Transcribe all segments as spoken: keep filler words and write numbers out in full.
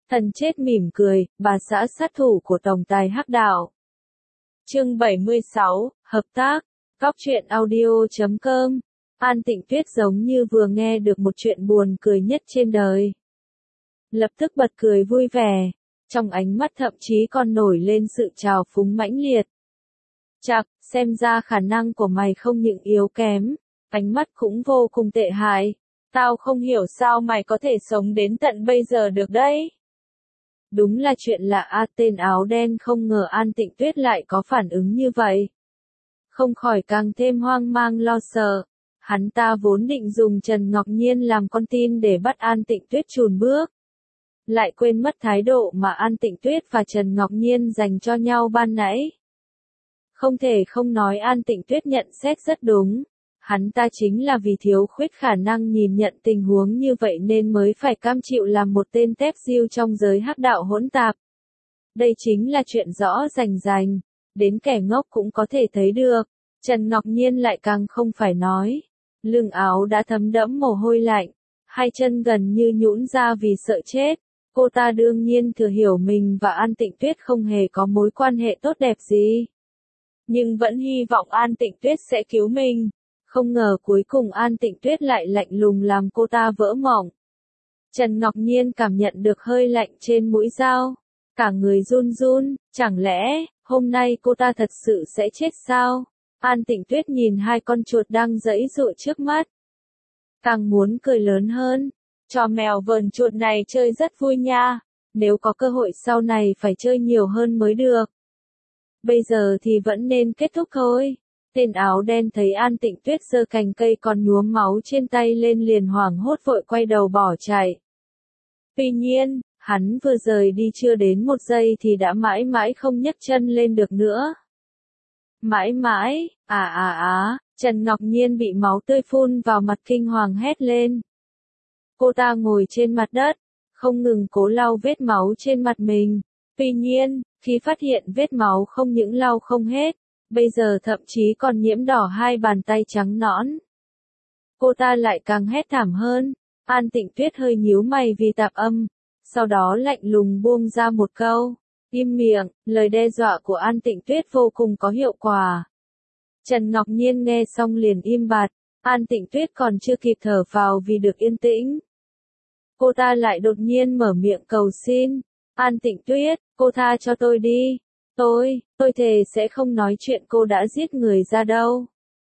Thần chết mỉm cười, bà xã sát thủ của tổng tài hắc đạo. Chương bảy mươi sáu, hợp tác, Cóc truyện audio chấm com. An Tịnh Tuyết giống như vừa nghe được một chuyện buồn cười nhất trên đời. Lập tức bật cười vui vẻ, trong ánh mắt thậm chí còn nổi lên sự trào phúng mãnh liệt. Chạc, xem ra khả năng của mày không những yếu kém, ánh mắt cũng vô cùng tệ hại. Tao không hiểu sao mày có thể sống đến tận bây giờ được đấy. Đúng là chuyện lạ a, tên áo đen không ngờ An Tịnh Tuyết lại có phản ứng như vậy. Không khỏi càng thêm hoang mang lo sợ. Hắn ta vốn định dùng Trần Ngọc Nhiên làm con tin để bắt An Tịnh Tuyết chùn bước. Lại quên mất thái độ mà An Tịnh Tuyết và Trần Ngọc Nhiên dành cho nhau ban nãy. Không thể không nói An Tịnh Tuyết nhận xét rất đúng. Hắn ta chính là vì thiếu khuyết khả năng nhìn nhận tình huống như vậy nên mới phải cam chịu làm một tên tép diêu trong giới hắc đạo hỗn tạp. Đây chính là chuyện rõ rành rành, đến kẻ ngốc cũng có thể thấy được. Trần Ngọc Nhiên lại càng không phải nói. Lưng áo đã thấm đẫm mồ hôi lạnh, hai chân gần như nhũn ra vì sợ chết. Cô ta đương nhiên thừa hiểu mình và An Tịnh Tuyết không hề có mối quan hệ tốt đẹp gì. Nhưng vẫn hy vọng An Tịnh Tuyết sẽ cứu mình. Không ngờ cuối cùng An Tịnh Tuyết lại lạnh lùng làm cô ta vỡ mộng. Trần Ngọc Nhiên cảm nhận được hơi lạnh trên mũi dao. Cả người run run, chẳng lẽ, hôm nay cô ta thật sự sẽ chết sao? An Tịnh Tuyết nhìn hai con chuột đang giãy giụa trước mắt. Càng muốn cười lớn hơn. Trò mèo vờn chuột này chơi rất vui nha. Nếu có cơ hội sau này phải chơi nhiều hơn mới được. Bây giờ thì vẫn nên kết thúc thôi. Tên áo đen thấy An Tịnh Tuyết giơ cành cây còn nhuốm máu trên tay lên liền hoảng hốt vội quay đầu bỏ chạy. Tuy nhiên, hắn vừa rời đi chưa đến một giây thì đã mãi mãi không nhấc chân lên được nữa. Mãi mãi, à à à, Trần Ngọc Nhiên bị máu tươi phun vào mặt kinh hoàng hét lên. Cô ta ngồi trên mặt đất, không ngừng cố lau vết máu trên mặt mình. Tuy nhiên, khi phát hiện vết máu không những lau không hết, bây giờ thậm chí còn nhiễm đỏ hai bàn tay trắng nõn. Cô ta lại càng hét thảm hơn. An Tịnh Tuyết hơi nhíu mày vì tạp âm, sau đó lạnh lùng buông ra một câu. Im miệng, lời đe dọa của An Tịnh Tuyết vô cùng có hiệu quả. Trần Ngọc Nhiên nghe xong liền im bặt, An Tịnh Tuyết còn chưa kịp thở phào vì được yên tĩnh. Cô ta lại đột nhiên mở miệng cầu xin. An Tịnh Tuyết, cô tha cho tôi đi. Tôi, tôi thề sẽ không nói chuyện cô đã giết người ra đâu.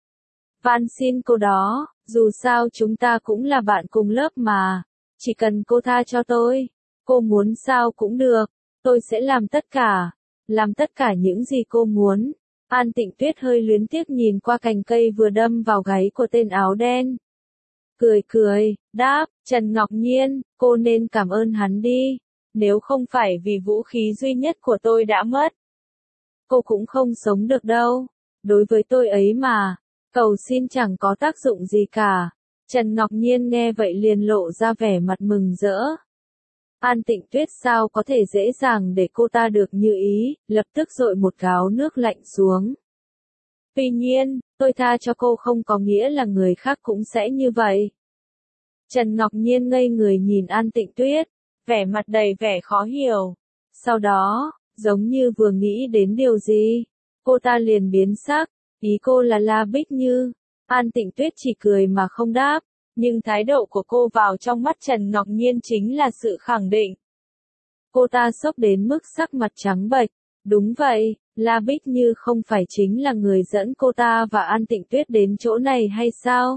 Van xin cô đó, dù sao chúng ta cũng là bạn cùng lớp mà. Chỉ cần cô tha cho tôi, cô muốn sao cũng được. Tôi sẽ làm tất cả, làm tất cả những gì cô muốn. An Tịnh Tuyết hơi luyến tiếc nhìn qua cành cây vừa đâm vào gáy của tên áo đen. Cười cười, đáp, Trần Ngọc Nhiên, cô nên cảm ơn hắn đi. Nếu không phải vì vũ khí duy nhất của tôi đã mất, cô cũng không sống được đâu. Đối với tôi ấy mà, cầu xin chẳng có tác dụng gì cả. Trần Ngọc Nhiên nghe vậy liền lộ ra vẻ mặt mừng rỡ. An Tịnh Tuyết sao có thể dễ dàng để cô ta được như ý, lập tức dội một gáo nước lạnh xuống. Tuy nhiên, tôi tha cho cô không có nghĩa là người khác cũng sẽ như vậy. Trần Ngọc Nhiên ngây người nhìn An Tịnh Tuyết, vẻ mặt đầy vẻ khó hiểu. Sau đó, giống như vừa nghĩ đến điều gì, cô ta liền biến sắc, ý cô là La Bích Như. An Tịnh Tuyết chỉ cười mà không đáp. Nhưng thái độ của cô vào trong mắt Trần Ngọc Nhiên chính là sự khẳng định. Cô ta sốc đến mức sắc mặt trắng bệch. Đúng vậy, La Bích Như không phải chính là người dẫn cô ta và An Tịnh Tuyết đến chỗ này hay sao?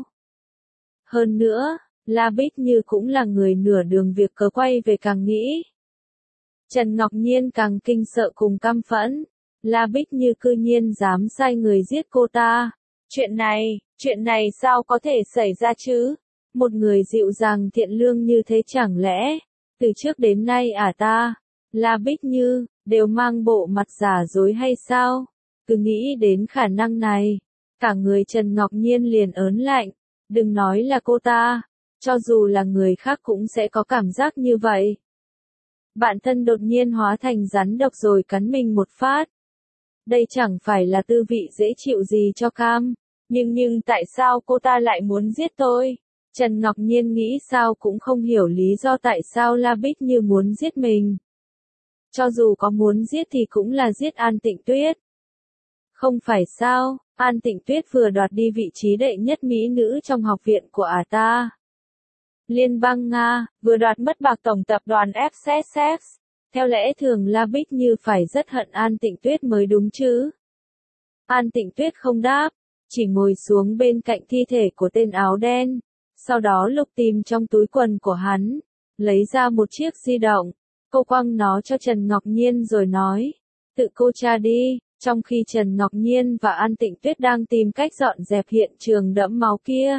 Hơn nữa, La Bích Như cũng là người nửa đường việc cớ quay về càng nghĩ. Trần Ngọc Nhiên càng kinh sợ cùng căm phẫn. La Bích Như cư nhiên dám sai người giết cô ta. Chuyện này, chuyện này sao có thể xảy ra chứ? Một người dịu dàng thiện lương như thế chẳng lẽ, từ trước đến nay à ta, La Bích Như, đều mang bộ mặt giả dối hay sao? Cứ nghĩ đến khả năng này, cả người Trần Ngọc Nhiên liền ớn lạnh, đừng nói là cô ta, cho dù là người khác cũng sẽ có cảm giác như vậy. Bản thân đột nhiên hóa thành rắn độc rồi cắn mình một phát. Đây chẳng phải là tư vị dễ chịu gì cho cam, nhưng nhưng tại sao cô ta lại muốn giết tôi? Trần Ngọc Nhiên nghĩ sao cũng không hiểu lý do tại sao La Bích Như muốn giết mình. Cho dù có muốn giết thì cũng là giết An Tịnh Tuyết. Không phải sao, An Tịnh Tuyết vừa đoạt đi vị trí đệ nhất mỹ nữ trong học viện của ả ta. Liên bang Nga, vừa đoạt mất bạc tổng tập đoàn ép ét ép. Theo lẽ thường La Bích Như phải rất hận An Tịnh Tuyết mới đúng chứ. An Tịnh Tuyết không đáp, chỉ ngồi xuống bên cạnh thi thể của tên áo đen. Sau đó lục tìm trong túi quần của hắn, lấy ra một chiếc di động. Cô quăng nó cho Trần Ngọc Nhiên rồi nói, tự cô tra đi. Trong khi Trần Ngọc Nhiên và An Tịnh Tuyết đang tìm cách dọn dẹp hiện trường đẫm máu kia,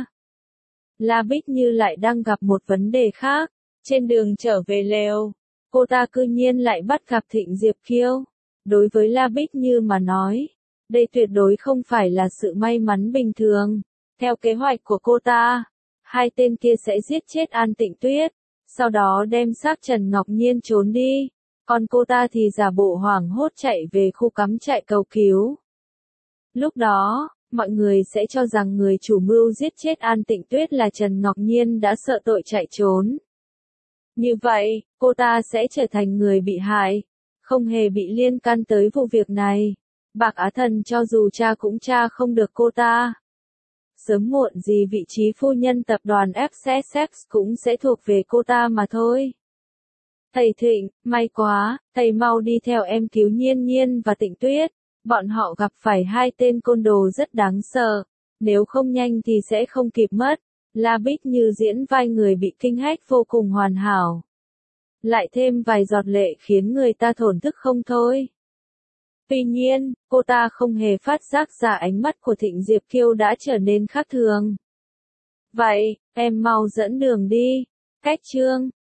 La Bích Như lại đang gặp một vấn đề khác. Trên đường trở về lều, cô ta cư nhiên lại bắt gặp Thịnh Diệp Kiêu. Đối với La Bích Như mà nói, đây tuyệt đối không phải là sự may mắn bình thường. Theo kế hoạch của cô ta, hai tên kia sẽ giết chết An Tịnh Tuyết, sau đó đem xác Trần Ngọc Nhiên trốn đi. Còn cô ta thì giả bộ hoảng hốt chạy về khu cắm trại cầu cứu. Lúc đó, mọi người sẽ cho rằng người chủ mưu giết chết An Tịnh Tuyết là Trần Ngọc Nhiên đã sợ tội chạy trốn. Như vậy, cô ta sẽ trở thành người bị hại, không hề bị liên can tới vụ việc này. Bạc Á Thần cho dù tra cũng tra không được cô ta. Sớm muộn gì vị trí phu nhân tập đoàn ép ét ép cũng sẽ thuộc về cô ta mà thôi. Thầy Thịnh, may quá, thầy mau đi theo em cứu Nhiên Nhiên và Tịnh Tuyết. Bọn họ gặp phải hai tên côn đồ rất đáng sợ. Nếu không nhanh thì sẽ không kịp mất. La Bích Như diễn vai người bị kinh hách vô cùng hoàn hảo. Lại thêm vài giọt lệ khiến người ta thổn thức không thôi. Tuy nhiên, cô ta không hề phát giác ra ánh mắt của Thịnh Diệp Kiêu đã trở nên khác thường. Vậy, em mau dẫn đường đi. Cách chương